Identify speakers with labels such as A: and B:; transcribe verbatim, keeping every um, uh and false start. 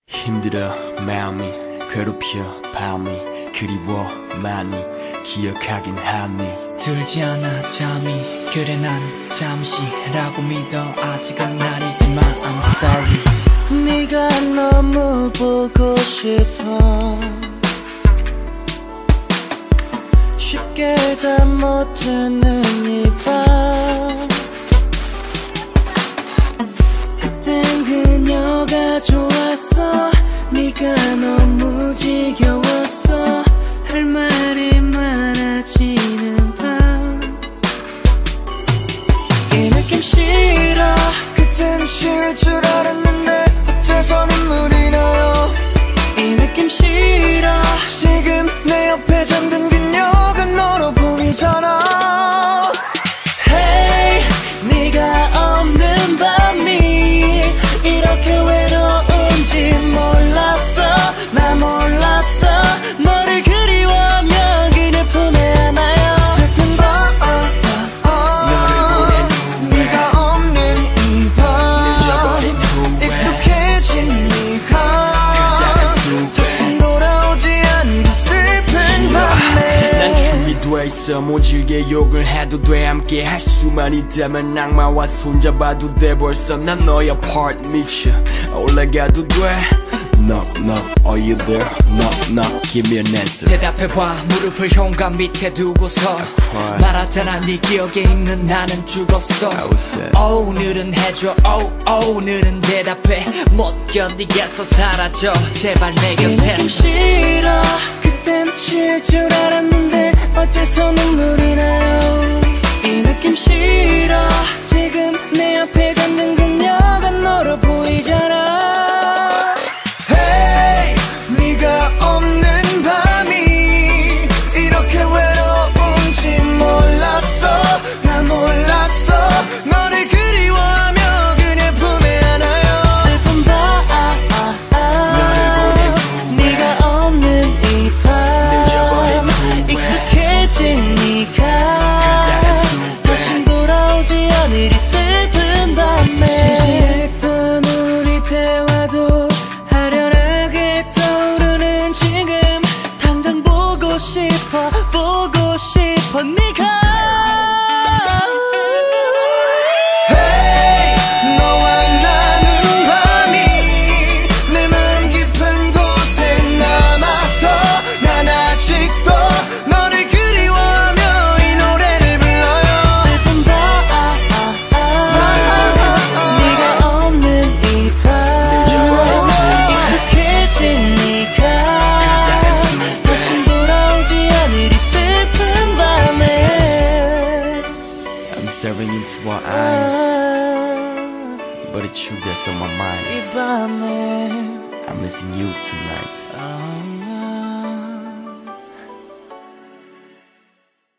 A: 힘들어 마음이 괴롭혀 밤이 그리워 많이 기억하긴 하니
B: 들지 않아 잠이 그래 난 잠시라고 믿어 아직은 아니지만 I'm sorry
C: 네가 너무 보고 싶어 쉽게 잠 못 드는 이 밤
B: 그땐 그녀가 좋았어 네가 너무 지겨웠어 할 말이 많아지는 밤
C: 이 느낌 싫어 그땐 쉴 줄 알았는데 어째서 눈물이 나요 이 느낌 싫어 지금 내 옆에 잠든 그녀가 너로 보이잖아 Hey 네가 없는 밤이 이렇게 외로운지 몰랐어 나 몰랐어 너를 그리워하며 그녀 품에 안아요 슬픈 밤 네가 없는 이 밤 익숙해진 네가 다시 돌아오지 않는 슬픈 밤에
A: 난 준비돼 있어 모질게 욕을 해도 돼 함께 할 수만 있다면 악마와 손잡아도 돼 벌써 난 너의 part 미쳐 올라가도 돼 Knock knock are you there Knock knock give me an answer
B: 대답해봐 무릎을 현관 밑에 두고서 말하잖아 네 기억에 있는 나는 죽었어
A: I was dead.
B: 오늘은 해줘 oh, 오늘은 대답해 못 견디겠어 사라져 제발 내
C: 이 느낌
B: 곁에서
C: 싫어 그땐 쉴 줄 알았는데 어째서 눈물이 나요 이 느낌 싫어 지금 내 옆에 잠든 그녀가 너로 보이잖아 Hey 네가 없는 밤이 이렇게 외로운지 몰랐어 나 몰랐어 너를 그리워하며 그녀 품에 안아요 슬픈 밤 네가 없는 이 밤 익숙해진 네가 다신 돌아오지 않으리 슬픈 밤에 시시했던 우리 대화도 아련하게 떠오르는 지금 당장 보고 싶어 보고 싶어 네가 Hey 너와 나는 밤이 내 맘 깊은 곳에 남아서 난 아직도 너를 그리워하며 이 노래를 불러요 슬픈 밤 네가 없는 이 밤 익숙해진 네가 다신 돌아오지 않으리 슬픈 밤에
A: I'm staring into her eyes But it's you that's on my mind
C: 이 밤에
A: I'm missing you tonight
C: 아